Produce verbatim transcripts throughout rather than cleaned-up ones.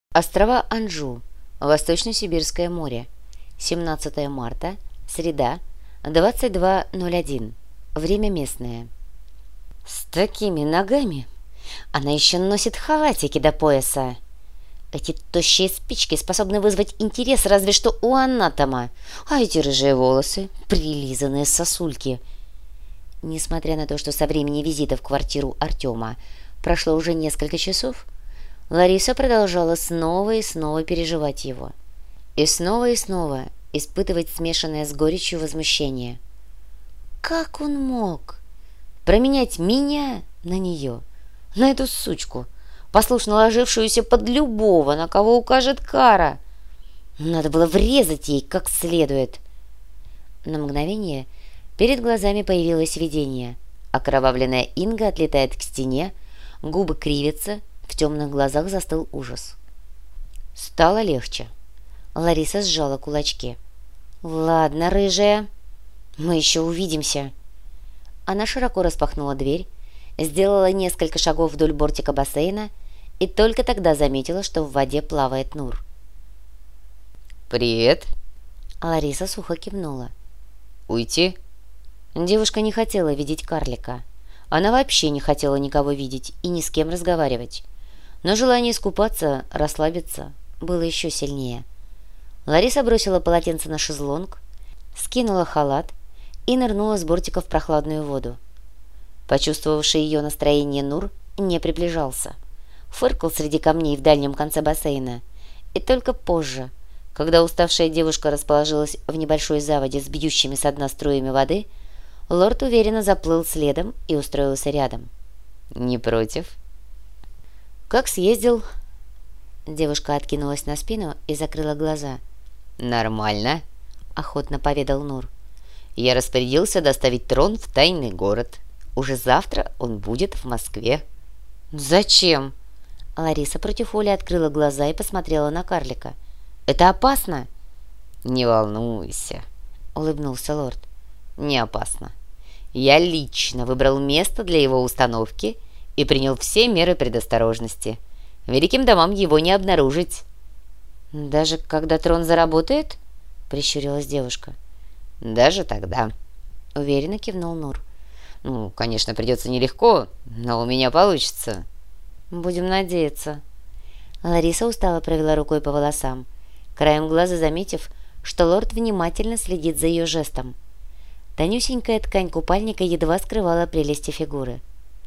Острова Анжу, Восточно-Сибирское море. семнадцатое марта, среда, двадцать два ноль один. Время местное. С такими ногами она еще носит халатики до пояса. Эти тощие спички способны вызвать интерес разве что у анатома, а эти рыжие волосы — прилизанные сосульки. Несмотря на то, что со времени визита в квартиру Артема прошло уже несколько часов, Лариса продолжала снова и снова переживать его. И снова и снова испытывать смешанное с горечью возмущение. Как он мог променять меня на нее, на эту сучку, послушно ложившуюся под любого, на кого укажет кара? Надо было врезать ей как следует. На мгновение перед глазами появилось видение. Окровавленная Инга отлетает к стене, губы кривятся, в темных глазах застыл ужас. Стало легче. Лариса сжала кулачки. «Ладно, рыжая, мы еще увидимся». Она широко распахнула дверь, сделала несколько шагов вдоль бортика бассейна и только тогда заметила, что в воде плавает Нур. «Привет!» Лариса сухо кивнула. «Уйти?» Девушка не хотела видеть карлика. Она вообще не хотела никого видеть и ни с кем разговаривать. Но желание искупаться, расслабиться было еще сильнее. Лариса бросила полотенце на шезлонг, скинула халат и нырнула с бортика в прохладную воду. Почувствовавший ее настроение Нур не приближался. Фыркал среди камней в дальнем конце бассейна. И только позже, когда уставшая девушка расположилась в небольшой заводе с бьющими со дна струями воды, лорд уверенно заплыл следом и устроился рядом. «Не против?» «Как съездил?» Девушка откинулась на спину и закрыла глаза. «Нормально», — охотно поведал Нур. «Я распорядился доставить трон в тайный город. Уже завтра он будет в Москве». «Зачем?» Лариса против воли открыла глаза и посмотрела на карлика. «Это опасно?» «Не волнуйся», — улыбнулся лорд. «Не опасно. Я лично выбрал место для его установки и принял все меры предосторожности. Великим домам его не обнаружить». «Даже когда трон заработает?» — прищурилась девушка. «Даже тогда», — уверенно кивнул Нур. «Ну, конечно, придется нелегко, но у меня получится». «Будем надеяться». Лариса устало провела рукой по волосам, краем глаза заметив, что лорд внимательно следит за ее жестом. Тонюсенькая ткань купальника едва скрывала прелести фигуры.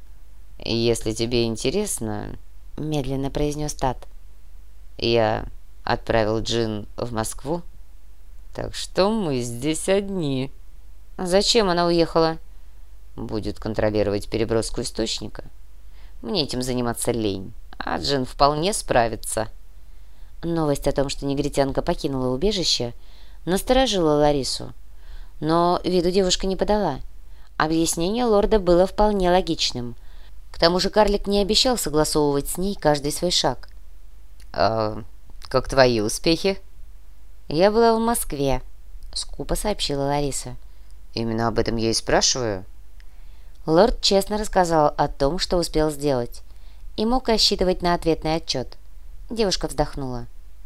«Если тебе интересно», — медленно произнес Тат, — «я отправил Джин в Москву, так что мы здесь одни». «Зачем она уехала?» «Будет контролировать переброску источника. Мне этим заниматься лень, а Джин вполне справится». Новость о том, что негритянка покинула убежище, насторожила Ларису. Но виду девушка не подала. Объяснение лорда было вполне логичным. К тому же карлик не обещал согласовывать с ней каждый свой шаг. «А как твои успехи?» «Я была в Москве», — скупо сообщила Лариса. «Именно об этом я и спрашиваю». Лорд честно рассказал о том, что успел сделать, и мог рассчитывать на ответный отчет. Девушка вздохнула.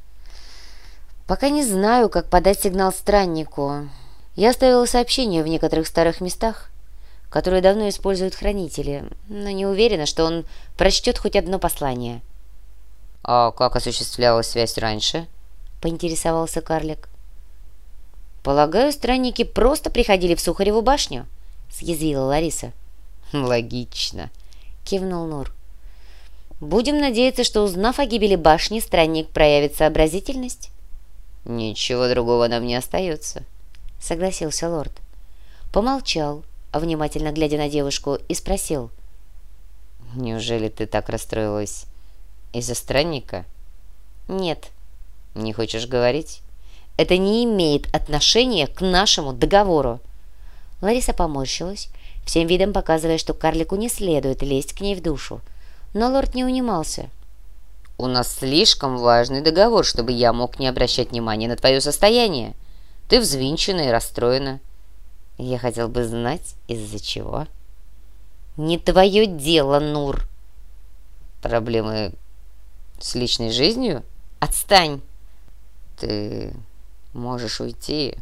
«Пока не знаю, как подать сигнал страннику. Я оставила сообщение в некоторых старых местах, которые давно используют хранители, но не уверена, что он прочтет хоть одно послание». «А как осуществлялась связь раньше?» — поинтересовался карлик. «Полагаю, странники просто приходили в Сухареву башню», — съязвила Лариса. «Логично», — кивнул Нур. «Будем надеяться, что, узнав о гибели башни, странник проявит сообразительность». «Ничего другого нам не остается», — согласился лорд. Помолчал, внимательно глядя на девушку, и спросил. «Неужели ты так расстроилась из-за странника?» «Нет». «Не хочешь говорить?» «Это не имеет отношения к нашему договору». Лариса поморщилась, всем видом показывая, что карлику не следует лезть к ней в душу. Но лорд не унимался. «У нас слишком важный договор, чтобы я мог не обращать внимания на твое состояние. Ты взвинчена и расстроена. Я хотел бы знать, из-за чего». «Не твое дело, Нур». «Проблемы с личной жизнью?» Отстань!» «Ты можешь уйти,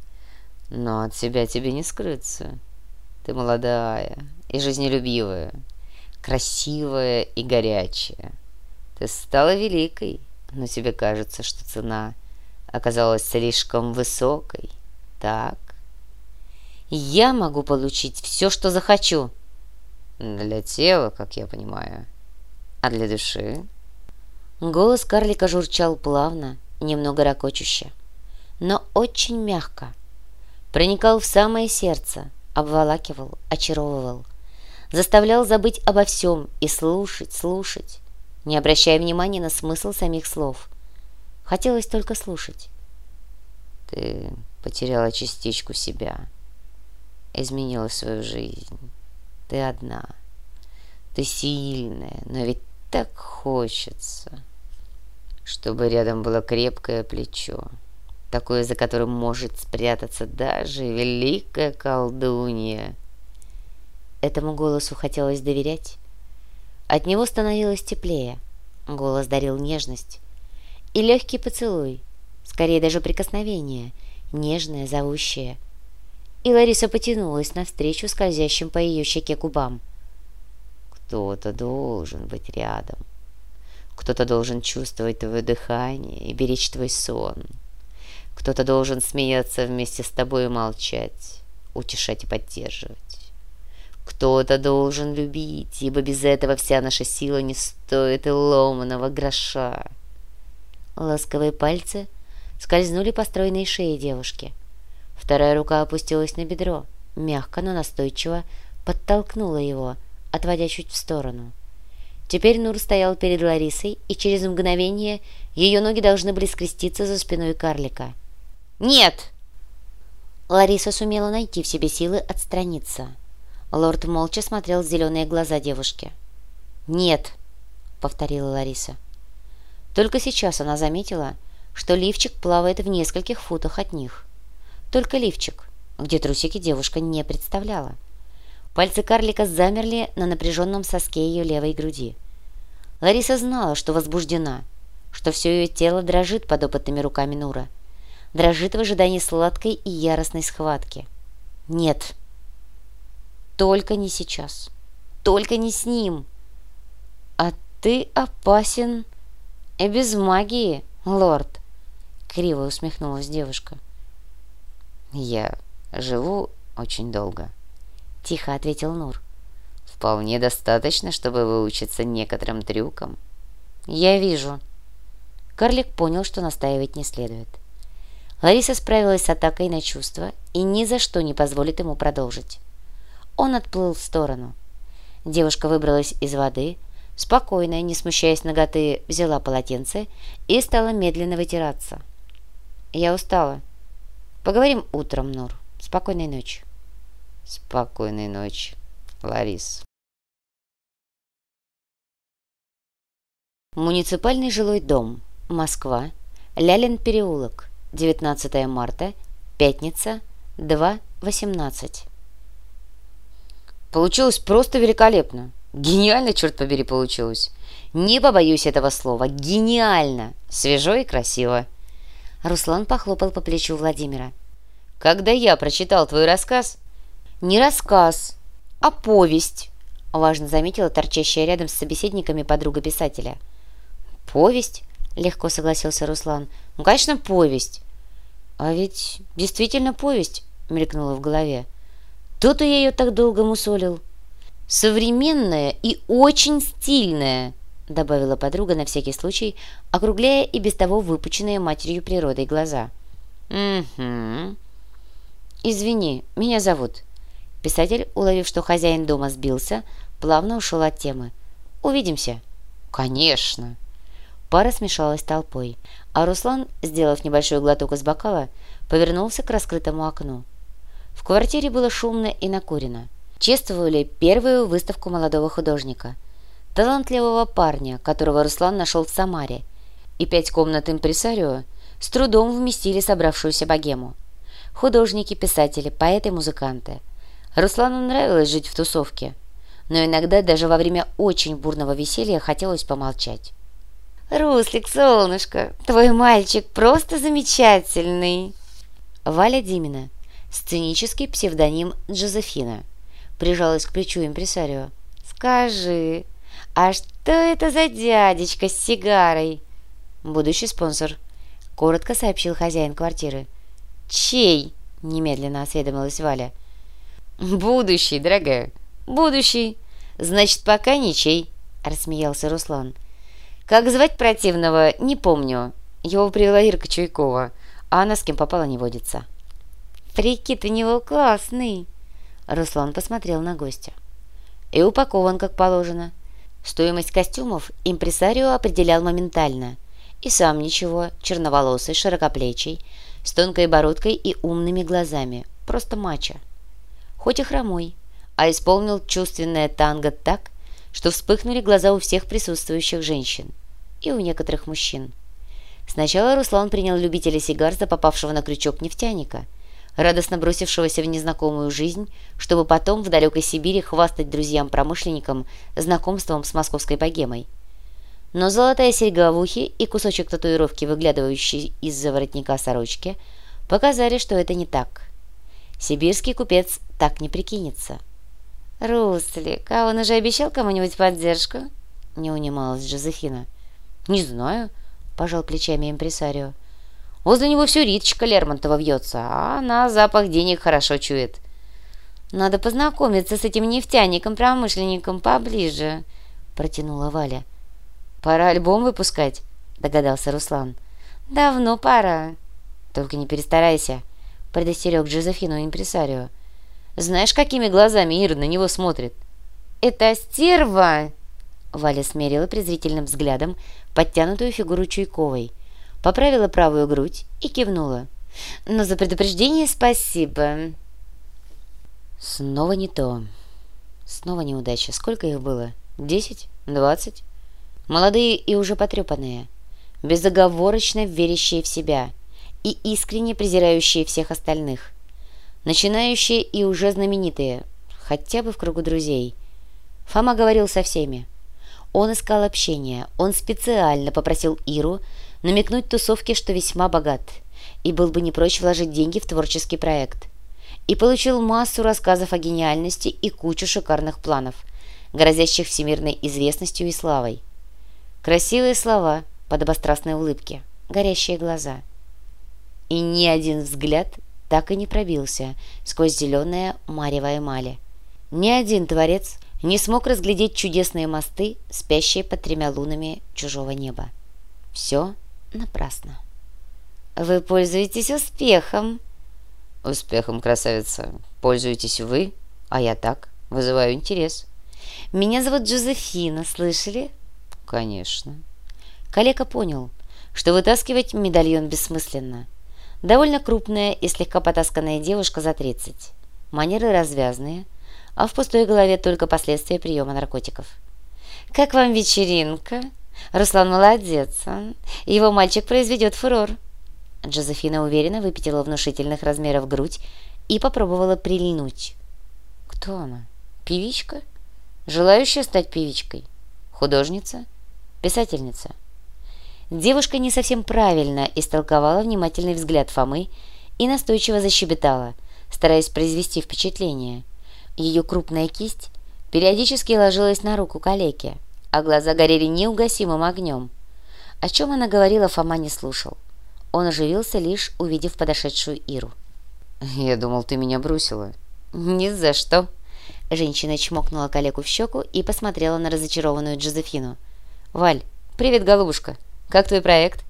но от себя тебе не скрыться. Ты молодая и жизнелюбивая, красивая и горячая. Ты стала великой, но тебе кажется, что цена оказалась слишком высокой. Так?» «Я могу получить все, что захочу». «Для тела, как я понимаю. А для души?» Голос карлика журчал плавно, немного ракочуще, но очень мягко. Проникал в самое сердце, обволакивал, очаровывал, заставлял забыть обо всем и слушать, слушать, не обращая внимания на смысл самих слов. Хотелось только слушать. «Ты потеряла частичку себя, изменила свою жизнь. Ты одна. Ты сильная, но ведь так хочется, чтобы рядом было крепкое плечо, такое, за которым может спрятаться даже великая колдунья». Этому голосу хотелось доверять. От него становилось теплее. Голос дарил нежность. И легкий поцелуй, скорее даже прикосновение, нежное, зовущее. И Лариса потянулась навстречу скользящим по ее щеке губам. «Кто-то должен быть рядом. Кто-то должен чувствовать твое дыхание и беречь твой сон. Кто-то должен смеяться вместе с тобой и молчать, утешать и поддерживать. Кто-то должен любить, ибо без этого вся наша сила не стоит и ломаного гроша». Ласковые пальцы скользнули по стройной шее девушки. Вторая рука опустилась на бедро, мягко, но настойчиво подтолкнула его, отводя чуть в сторону. Теперь Нур стоял перед Ларисой, и через мгновение ее ноги должны были скреститься за спиной карлика. «Нет!» Лариса сумела найти в себе силы отстраниться. Лорд молча смотрел в зеленые глаза девушки. «Нет!» — повторила Лариса. Только сейчас она заметила, что лифчик плавает в нескольких футах от них. Только лифчик, где трусики девушка не представляла. Пальцы карлика замерли на напряженном соске ее левой груди. Лариса знала, что возбуждена, что все ее тело дрожит под опытными руками Нура. Дрожит в ожидании сладкой и яростной схватки. «Нет! Только не сейчас! Только не с ним! А ты опасен и без магии, лорд!» Криво усмехнулась девушка. «Я живу очень долго», — тихо ответил Нур. «Вполне достаточно, чтобы выучиться некоторым трюкам». «Я вижу». Карлик понял, что настаивать не следует. Лариса справилась с атакой на чувства и ни за что не позволит ему продолжить. Он отплыл в сторону. Девушка выбралась из воды, спокойно, не смущаясь наготы, взяла полотенце и стала медленно вытираться. «Я устала. Поговорим утром, Нур. Спокойной ночи». «Спокойной ночи, Ларис». Муниципальный жилой дом. Москва. Лялин переулок. девятнадцатое марта. Пятница. два восемнадцать. «Получилось просто великолепно. Гениально, черт побери, получилось. Не побоюсь этого слова. Гениально. Свежо и красиво». Руслан похлопал по плечу Владимира. «Когда я прочитал твой рассказ...» «Не рассказ, а повесть», — важно заметила торчащая рядом с собеседниками подруга писателя. «Повесть?» — легко согласился Руслан. «Ну, конечно, повесть». «А ведь действительно повесть», — мелькнула в голове. «То-то я ее так долго мусолил». «Современная и очень стильная», — добавила подруга на всякий случай, округляя и без того выпученные матерью природой глаза. «Угу». «Извини, меня зовут». Писатель, уловив, что хозяин дома сбился, плавно ушел от темы. «Увидимся». «Конечно». Пара смешалась толпой, а Руслан, сделав небольшой глоток из бокала, повернулся к раскрытому окну. В квартире было шумно и накурено. Чествовали первую выставку молодого художника, талантливого парня, которого Руслан нашел в Самаре, и пять комнат импресарио с трудом вместили собравшуюся богему. Художники, писатели, поэты, музыканты. Руслану нравилось жить в тусовке, но иногда даже во время очень бурного веселья хотелось помолчать. «Руслик, солнышко, твой мальчик просто замечательный!» Валя Димина, сценический псевдоним Джозефина, прижалась к плечу импресарио. «Скажи, а что это за дядечка с сигарой?» «Будущий спонсор», — коротко сообщил хозяин квартиры. «Чей?» — немедленно осведомилась Валя. «Будущий, дорогая, будущий. Значит, пока ничей», — рассмеялся Руслан. «Как звать противного, не помню. Его привела Ирка Чуйкова, а она с кем попала не водится». «Прикид у него классный», — Руслан посмотрел на гостя. «И упакован, как положено. Стоимость костюмов импресарио определял моментально. И сам ничего, черноволосый, широкоплечий, с тонкой бородкой и умными глазами. Просто мачо. Хоть и хромой, а исполнил чувственное танго так, что вспыхнули глаза у всех присутствующих женщин и у некоторых мужчин. Сначала Руслан принял любителя сигар за попавшего на крючок нефтяника, радостно бросившегося в незнакомую жизнь, чтобы потом в далекой Сибири хвастать друзьям-промышленникам знакомством с московской богемой. Но золотая серьга в ухе и кусочек татуировки, выглядывающий из-за воротника сорочки, показали, что это не так. Сибирский купец так не прикинется. «Руслик, а он уже обещал кому-нибудь поддержку?» — не унималась Джозефина. «Не знаю», — пожал плечами импресарио. «Возле него все Риточка Лермонтова вьется, а она запах денег хорошо чует». «Надо познакомиться с этим нефтяником-промышленником поближе», — протянула Валя. «Пора альбом выпускать», — догадался Руслан. «Давно пора». «Только не перестарайся», — предостерег Джозефину импресарио. «Знаешь, какими глазами Ира на него смотрит?» «Это стерва!» Валя смерила презрительным взглядом подтянутую фигуру Чуйковой, поправила правую грудь и кивнула. «Но за предупреждение спасибо». Снова не то. Снова неудача. Сколько их было? Десять? Двадцать? Молодые и уже потрепанные, безоговорочно верящие в себя и искренне презирающие всех остальных. Начинающие и уже знаменитые, хотя бы в кругу друзей. Фома говорил со всеми. Он искал общения, он специально попросил Иру намекнуть тусовке, что весьма богат, и был бы не прочь вложить деньги в творческий проект. И получил массу рассказов о гениальности и кучу шикарных планов, грозящих всемирной известностью и славой. Красивые слова, подобострастные улыбки, горящие глаза. И ни один взгляд так и не пробился сквозь зеленое марево эмали. Ни один творец не смог разглядеть чудесные мосты, спящие под тремя лунами чужого неба. Все напрасно. «Вы пользуетесь успехом». «Успехом, красавица, пользуетесь вы, а я так, вызываю интерес». «Меня зовут Джозефина, слышали?» «Конечно». Калека понял, что вытаскивать медальон бессмысленно. Довольно крупная и слегка потасканная девушка за тридцать. Манеры развязные, а в пустой голове только последствия приема наркотиков. «Как вам вечеринка? Руслан молодец, а? Его мальчик произведет фурор». Джозефина уверенно выпятила внушительных размеров грудь и попробовала прильнуть. Кто она? Певичка? Желающая стать певичкой? Художница? Писательница? Девушка не совсем правильно истолковала внимательный взгляд Фомы и настойчиво защебетала, стараясь произвести впечатление. Ее крупная кисть периодически ложилась на руку калеки, а глаза горели неугасимым огнем. О чем она говорила, Фома не слушал. Он оживился, лишь увидев подошедшую Иру. «Я думал, ты меня бросила». «Ни за что». Женщина чмокнула калеку в щеку и посмотрела на разочарованную Джозефину. «Валь, привет, голубушка. Как твой проект?»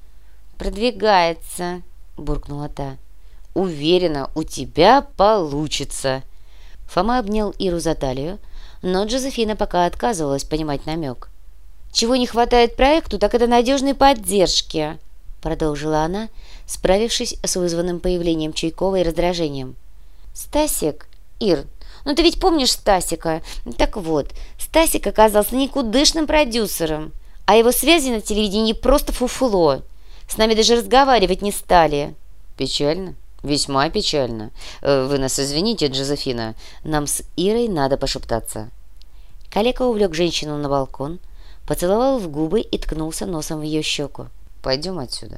«Продвигается», — буркнула та. «Уверена, у тебя получится». Фома обнял Иру за талию, но Джозефина пока отказывалась понимать намек. «Чего не хватает проекту, так это надежной поддержки», — продолжила она, справившись с вызванным появлением Чуйкова и раздражением. «Стасик? Ир, ну ты ведь помнишь Стасика? Так вот, Стасик оказался никудышным продюсером, а его связи на телевидении просто фуфло. С нами даже разговаривать не стали». «Печально? Весьма печально. Вы нас извините, Джозефина, нам с Ирой надо пошептаться». Калека увлек женщину на балкон, поцеловал в губы и ткнулся носом в ее щеку. «Пойдем отсюда».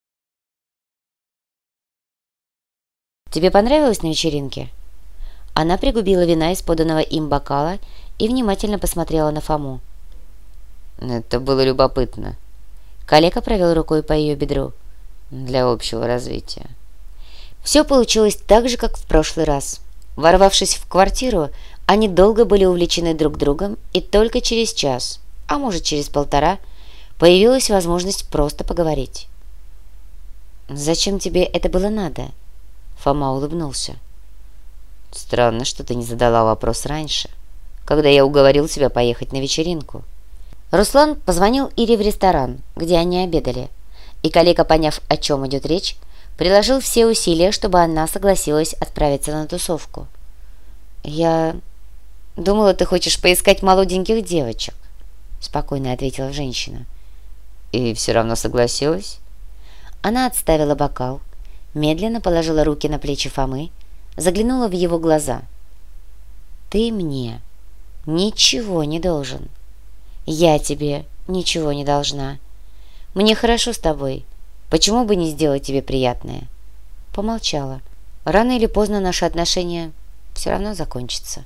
«Тебе понравилось на вечеринке?» Она пригубила вина из поданного им бокала и внимательно посмотрела на Фому. «Это было любопытно». Калека провел рукой по ее бедру. «Для общего развития». Все получилось так же, как в прошлый раз. Ворвавшись в квартиру, они долго были увлечены друг другом, и только через час, а может через полтора, появилась возможность просто поговорить. «Зачем тебе это было надо?» Фома улыбнулся. «Странно, что ты не задала вопрос раньше, когда я уговорил тебя поехать на вечеринку». Руслан позвонил Ире в ресторан, где они обедали, и Калека, поняв, о чем идет речь, приложил все усилия, чтобы она согласилась отправиться на тусовку. «Я думала, ты хочешь поискать молоденьких девочек», — спокойно ответила женщина. «И все равно согласилась?» Она отставила бокал, медленно положила руки на плечи Фомы, заглянула в его глаза. «Ты мне ничего не должен. Я тебе ничего не должна. Мне хорошо с тобой. Почему бы не сделать тебе приятное?» Помолчала. «Рано или поздно наши отношения все равно закончатся».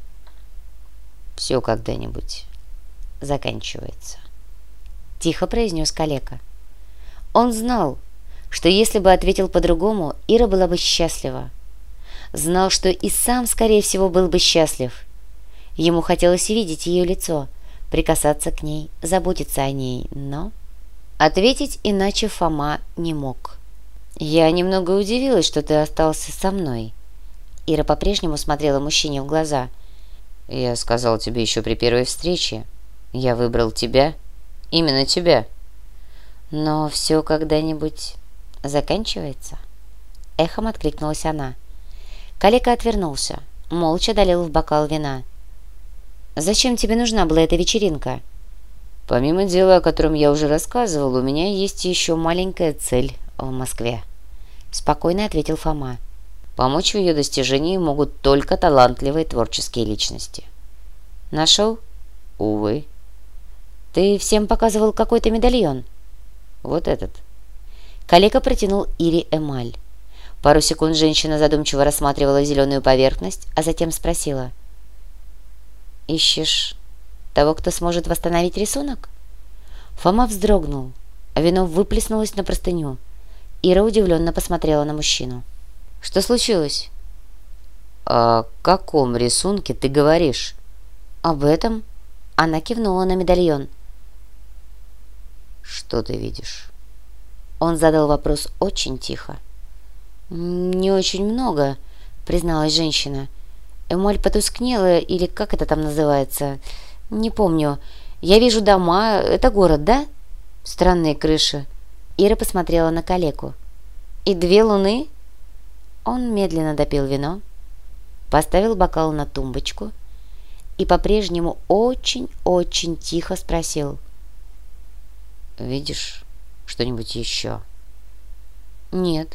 «Все когда-нибудь заканчивается», — тихо произнес Калека. Он знал, что если бы ответил по-другому, Ира была бы счастлива. Знал, что и сам, скорее всего, был бы счастлив. Ему хотелось видеть ее лицо, прикасаться к ней, заботиться о ней, но ответить иначе Фома не мог. «Я немного удивилась, что ты остался со мной». Ира по-прежнему смотрела мужчине в глаза. «Я сказал тебе еще при первой встрече. Я выбрал тебя, именно тебя». «Но все когда-нибудь заканчивается?» Эхом откликнулась она. Калека отвернулся, молча долил в бокал вина. «Зачем тебе нужна была эта вечеринка?» «Помимо дела, о котором я уже рассказывал, у меня есть еще маленькая цель в Москве», — спокойно ответил Фома. «Помочь в ее достижении могут только талантливые творческие личности». «Нашел?» «Увы». «Ты всем показывал какой-то медальон?» «Вот этот». Калека протянул Ире эмаль. Пару секунд женщина задумчиво рассматривала зеленую поверхность, а затем спросила. «Ищешь того, кто сможет восстановить рисунок?» Фома вздрогнул, а вино выплеснулось на простыню. Ира удивленно посмотрела на мужчину. «Что случилось?» «О каком рисунке ты говоришь?» «Об этом?» Она кивнула на медальон. «Что ты видишь?» Он задал вопрос очень тихо. «Не очень много», — призналась женщина. «Эмаль потускнела, или как это там называется? Не помню. Я вижу дома. Это город, да? Странные крыши». Ира посмотрела на Калеку. «И две луны?» Он медленно допил вино, поставил бокал на тумбочку и по-прежнему очень-очень тихо спросил. «Видишь что-нибудь еще?» «Нет».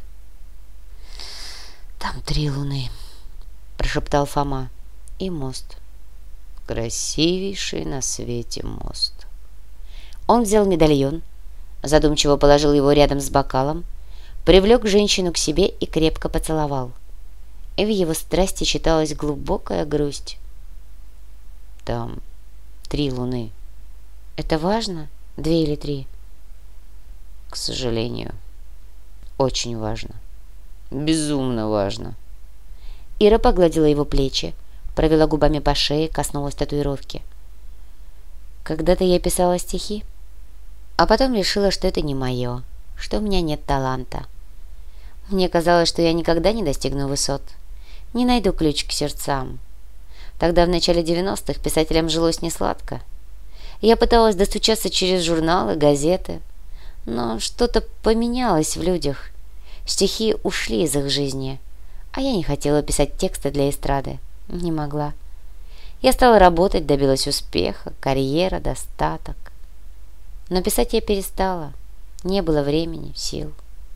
«Там три луны», — прошептал Фома. «И мост. Красивейший на свете мост». Он взял медальон, задумчиво положил его рядом с бокалом, привлек женщину к себе и крепко поцеловал. И в его страсти читалась глубокая грусть. «Там три луны». «Это важно? Две или три?» «К сожалению, очень важно. Безумно важно». Ира погладила его плечи, провела губами по шее, коснулась татуировки. «Когда-то я писала стихи, а потом решила, что это не мое, что у меня нет таланта. Мне казалось, что я никогда не достигну высот, не найду ключ к сердцам. Тогда, в начале девяностых, писателям жилось несладко. Я пыталась достучаться через журналы, газеты, но что-то поменялось в людях. Стихи ушли из их жизни, а я не хотела писать тексты для эстрады, не могла. Я стала работать, добилась успеха, карьера, достаток. Но писать я перестала, не было времени, сил».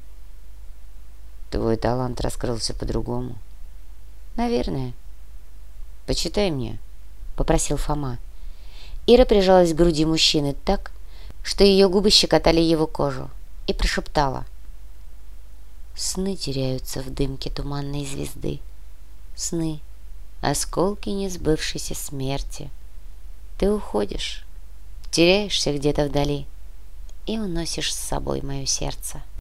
«Твой талант раскрылся по-другому». «Наверное». «Почитай мне», — попросил Фома. Ира прижалась к груди мужчины так, что ее губы щекотали его кожу, и прошептала: «Сны теряются в дымке туманной звезды. Сны — осколки несбывшейся смерти. Ты уходишь, теряешься где-то вдали и уносишь с собой мое сердце».